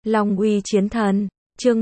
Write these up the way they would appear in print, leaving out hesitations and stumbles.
Long uy chiến thần, chương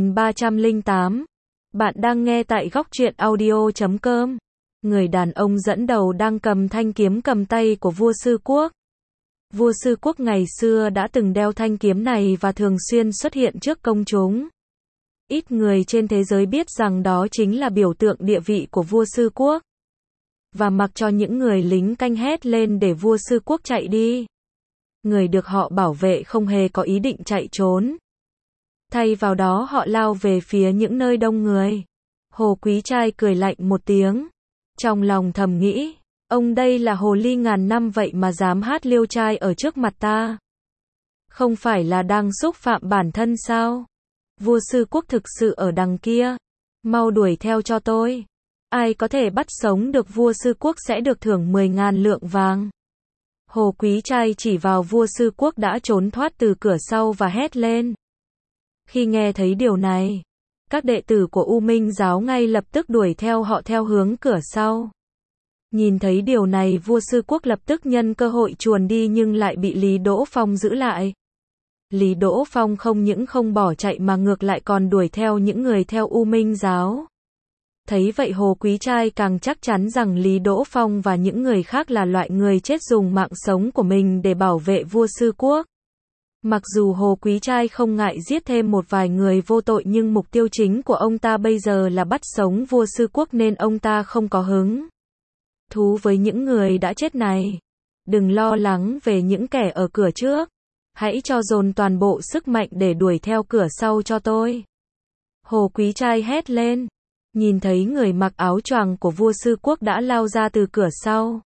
1308. Bạn đang nghe tại góc truyện audio.com. Người đàn ông dẫn đầu đang cầm thanh kiếm cầm tay của vua Sư Quốc. Vua Sư Quốc ngày xưa đã từng đeo thanh kiếm này và thường xuyên xuất hiện trước công chúng. Ít người trên thế giới biết rằng đó chính là biểu tượng địa vị của vua Sư Quốc. Và mặc cho những người lính canh hét lên để vua Sư Quốc chạy đi. Người được họ bảo vệ không hề có ý định chạy trốn. Thay vào đó họ lao về phía những nơi đông người. Hồ Quý Trai cười lạnh một tiếng. Trong lòng thầm nghĩ, ông đây là hồ ly ngàn năm vậy mà dám hát liêu trai ở trước mặt ta. Không phải là đang xúc phạm bản thân sao? Vua Sư Quốc thực sự ở đằng kia. Mau đuổi theo cho tôi. Ai có thể bắt sống được vua Sư Quốc sẽ được thưởng 10.000 lượng vàng. Hồ Quý Trai chỉ vào vua Sư Quốc đã trốn thoát từ cửa sau và hét lên. Khi nghe thấy điều này, các đệ tử của U Minh giáo ngay lập tức đuổi theo họ theo hướng cửa sau. Nhìn thấy điều này vua Sư Quốc lập tức nhân cơ hội chuồn đi nhưng lại bị Lý Đỗ Phong giữ lại. Lý Đỗ Phong không những không bỏ chạy mà ngược lại còn đuổi theo những người theo U Minh giáo. Thấy vậy Hồ Quý Trai càng chắc chắn rằng Lý Đỗ Phong và những người khác là loại người chết dùng mạng sống của mình để bảo vệ vua Sư Quốc. Mặc dù Hồ Quý Trai không ngại giết thêm một vài người vô tội nhưng mục tiêu chính của ông ta bây giờ là bắt sống vua Sư Quốc nên ông ta không có hứng thú với những người đã chết này. Đừng lo lắng về những kẻ ở cửa trước. Hãy cho dồn toàn bộ sức mạnh để đuổi theo cửa sau cho tôi. Hồ Quý Trai hét lên. Nhìn thấy người mặc áo choàng của vua Sư Quốc đã lao ra từ cửa sau.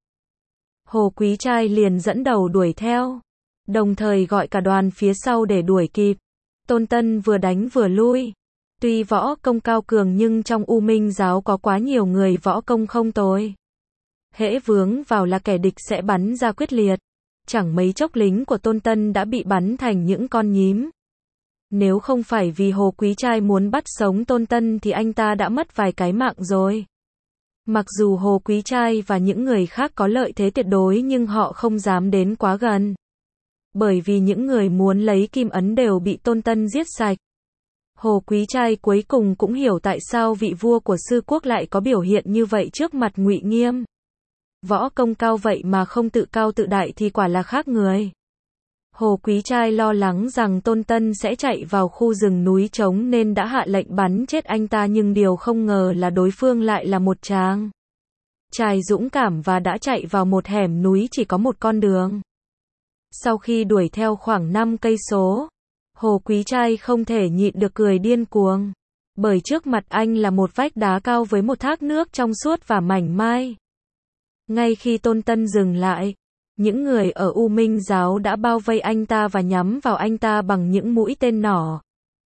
Hồ Quý Trai liền dẫn đầu đuổi theo. Đồng thời gọi cả đoàn phía sau để đuổi kịp. Tôn Tân vừa đánh vừa lui. Tuy võ công cao cường nhưng trong U Minh giáo có quá nhiều người võ công không tồi. Hễ vướng vào là kẻ địch sẽ bắn ra quyết liệt. Chẳng mấy chốc lính của Tôn Tân đã bị bắn thành những con nhím. Nếu không phải vì Hồ Quý Trai muốn bắt sống Tôn Tân thì anh ta đã mất vài cái mạng rồi. Mặc dù Hồ Quý Trai và những người khác có lợi thế tuyệt đối nhưng họ không dám đến quá gần. Bởi vì những người muốn lấy kim ấn đều bị Tôn Tân giết sạch. Hồ Quý Trai cuối cùng cũng hiểu tại sao vị vua của Sư Quốc lại có biểu hiện như vậy trước mặt Ngụy Nghiêm. Võ công cao vậy mà không tự cao tự đại thì quả là khác người. Hồ Quý Trai lo lắng rằng Tôn Tân sẽ chạy vào khu rừng núi trống nên đã hạ lệnh bắn chết anh ta nhưng điều không ngờ là đối phương lại là một chàng trai dũng cảm và đã chạy vào một hẻm núi chỉ có một con đường. Sau khi đuổi theo khoảng 5 cây số, Hồ Quý Trai không thể nhịn được cười điên cuồng. Bởi trước mặt anh là một vách đá cao với một thác nước trong suốt và mảnh mai. Ngay khi Tôn Tân dừng lại, những người ở U Minh giáo đã bao vây anh ta và nhắm vào anh ta bằng những mũi tên nỏ.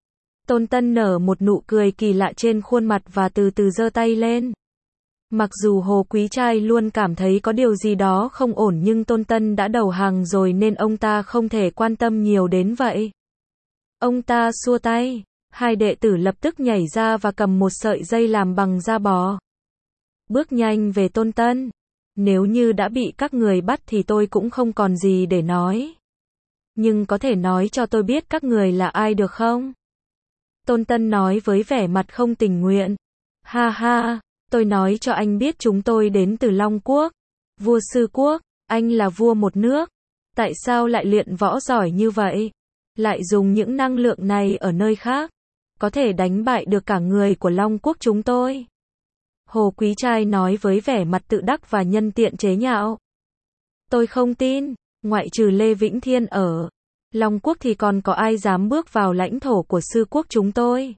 Tôn Tân nở một nụ cười kỳ lạ trên khuôn mặt và từ từ giơ tay lên. Mặc dù Hồ Quý Trai luôn cảm thấy có điều gì đó không ổn nhưng Tôn Tân đã đầu hàng rồi nên ông ta không thể quan tâm nhiều đến vậy. Ông ta xua tay, hai đệ tử lập tức nhảy ra và cầm một sợi dây làm bằng da bò. Bước nhanh về Tôn Tân. Nếu như đã bị các người bắt thì tôi cũng không còn gì để nói. Nhưng có thể nói cho tôi biết các người là ai được không? Tôn Tân nói với vẻ mặt không tình nguyện. Ha ha, tôi nói cho anh biết chúng tôi đến từ Long Quốc. Vua Sư Quốc, anh là vua một nước. Tại sao lại luyện võ giỏi như vậy? Lại dùng những năng lượng này ở nơi khác. Có thể đánh bại được cả người của Long Quốc chúng tôi. Hồ Quý Trai nói với vẻ mặt tự đắc và nhân tiện chế nhạo. Tôi không tin, ngoại trừ Lê Vĩnh Thiên ở Long Quốc thì còn có ai dám bước vào lãnh thổ của Sư Quốc chúng tôi?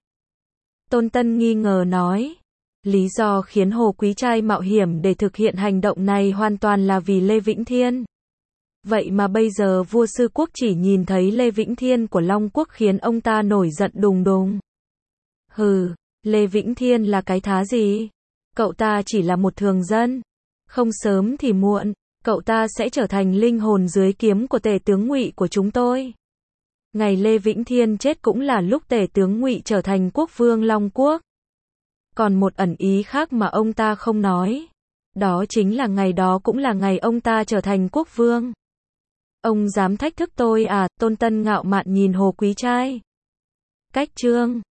Tôn Tân nghi ngờ nói. Lý do khiến Hồ Quý Trai mạo hiểm để thực hiện hành động này hoàn toàn là vì Lê Vĩnh Thiên. Vậy mà bây giờ vua Sư Quốc chỉ nhìn thấy Lê Vĩnh Thiên của Long Quốc khiến ông ta nổi giận đùng đùng. Hừ, Lê Vĩnh Thiên là cái thá gì? Cậu ta chỉ là một thường dân. Không sớm thì muộn, cậu ta sẽ trở thành linh hồn dưới kiếm của tể tướng Ngụy của chúng tôi. Ngày Lê Vĩnh Thiên chết cũng là lúc tể tướng Ngụy trở thành quốc vương Long Quốc. Còn một ẩn ý khác mà ông ta không nói. Đó chính là ngày đó cũng là ngày ông ta trở thành quốc vương. Ông dám thách thức tôi à? Tôn Tân ngạo mạn nhìn Hồ Quý Trai. Cách chương